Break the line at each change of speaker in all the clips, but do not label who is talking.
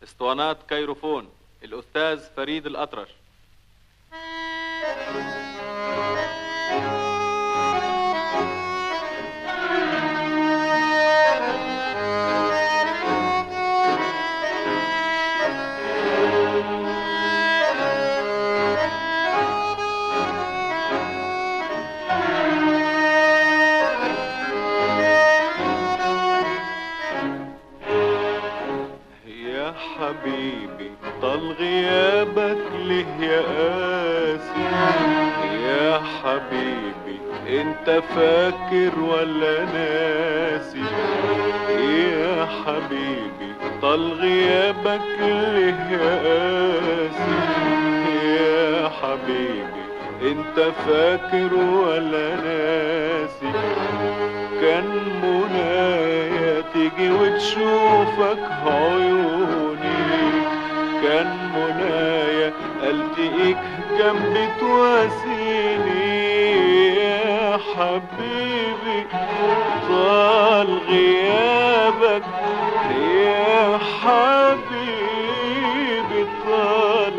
اسطوانات كيروفون الأستاذ فريد الأطرش.
حبيبي طال غيابك ليه يا قاسي، يا حبيبي انت فاكر ولا ناسي؟ يا حبيبي طال غيابك ليه يا قاسي، يا حبيبي انت فاكر ولا ناسي؟ كان منايا تيجي وتشوفك عيوني، كان منايا التقيك جنبي تواسيني. يا حبيبي طال غيابك، يا حبيبي طال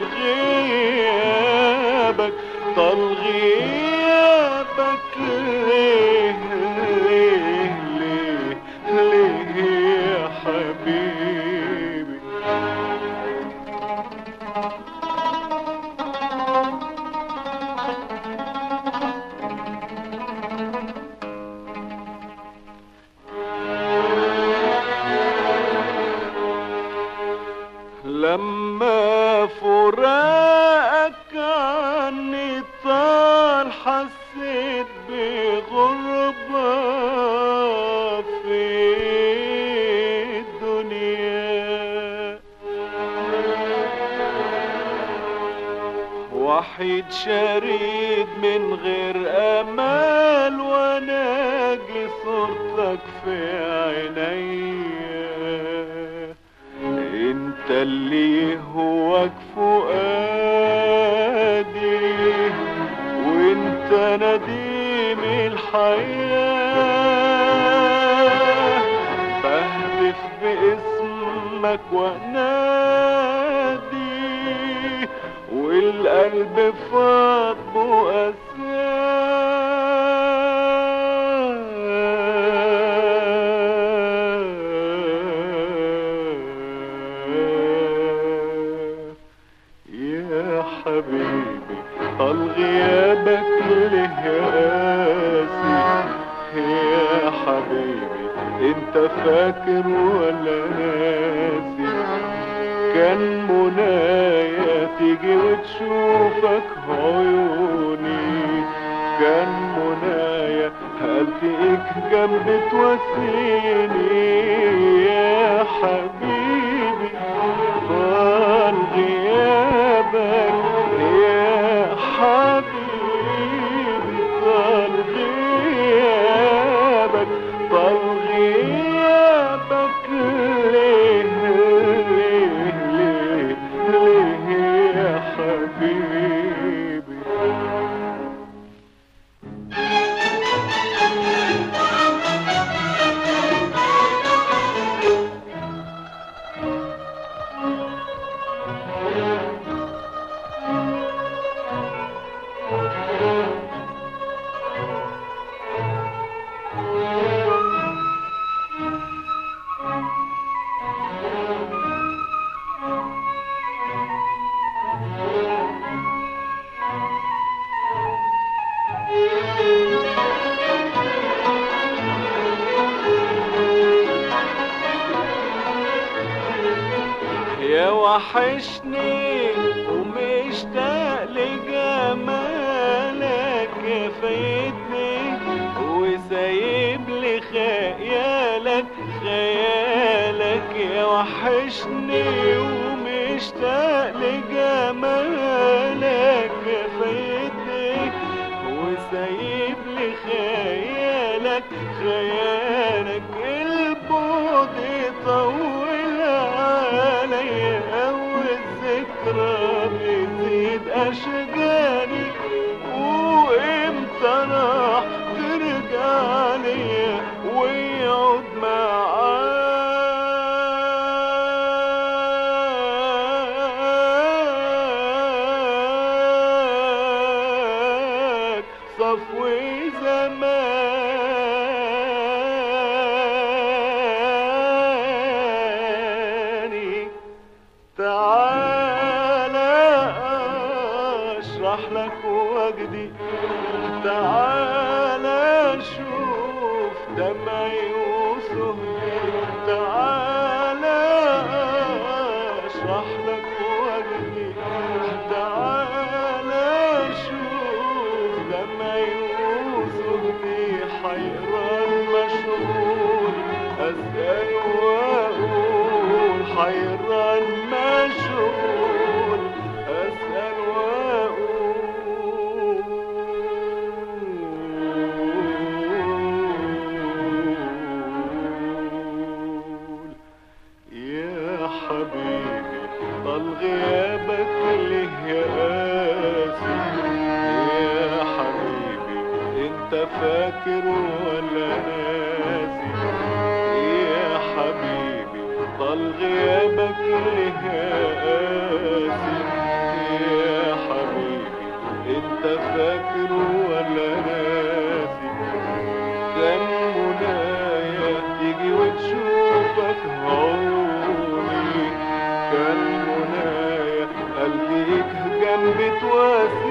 غيابك، طال غيابك ليه ليه ليه ليه يا حبيبي؟ لما فراقك عني طال حسيت بغربة في الدنيا، وحيد شريد من غير امال، وناجي صورتك في عينيا. انت اللي هواك فؤادي، وانت نديم الحياة، بهتف باسمك وانادي، والقلب فاض بؤساه. يا حبيبي طال غيابك ليه يا قاسي، يا حبيبي انت فاكر ولا ناسي؟ كان منايا تيجي وتشوفك عيوني، كان منايا التقيك جنبي تواسيني. يا حبيبي طال غيابك، يا حبيبي طال غيابك، طال غيابك ليه ليه ليه ليه يا حبيبي؟ يا وحشني ومشتاق لجمالك، يا فايتني وسايب لي خيالك خيالك. يا وحشني ومشتاق لجمالك، يا فايتني وسايب لي خيالك خيالك. البعد يطول عليا والذكرى بتزيد أشجاني، وإمتى راح ترجع ليا ويقعد معاك؟ تعالى اشرح لك وجدي، تعالى شوف دمعي وسهدي، تعالى اشرح لك وجدي، تعالى شوف دمعي وسهدي، حيران مشغول اسأل واقول، حيران مشغول اسأل واقول. يا حبيبي طال غيابك ليه يا قاسي، يا حبيبي انت فاكر ولا ناسي، يا حبيبي طال غيابك ليه يا قاسي، يا حبيبي انت فاكر ولا ناسي. كان منايا تيجي وتشوفك عمري، كان منايا قلبيك جنبي تواسي،